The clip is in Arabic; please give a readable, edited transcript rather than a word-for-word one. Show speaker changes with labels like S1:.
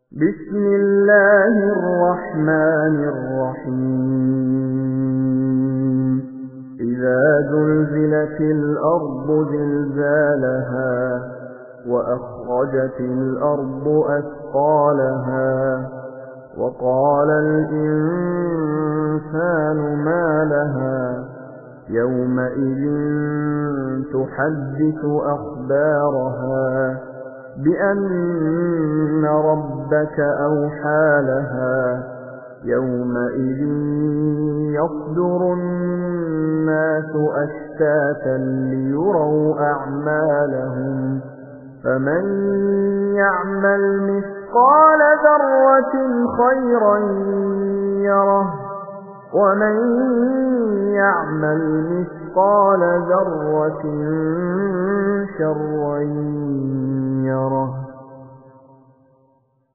S1: بسم الله الرحمن الرحيم إذا زلزلت الأرض زلزالها وأخرجت الأرض أثقالها وقال الإنسان ما لها يومئذ تحدث أخبارها بأن ربك أوحى لها يومئذ يصدر الناس أشتاتا ليروا أعمالهم فمن يعمل مثقال ذرة خيرا يره ومن يعمل مثقال ذرة شرا يره.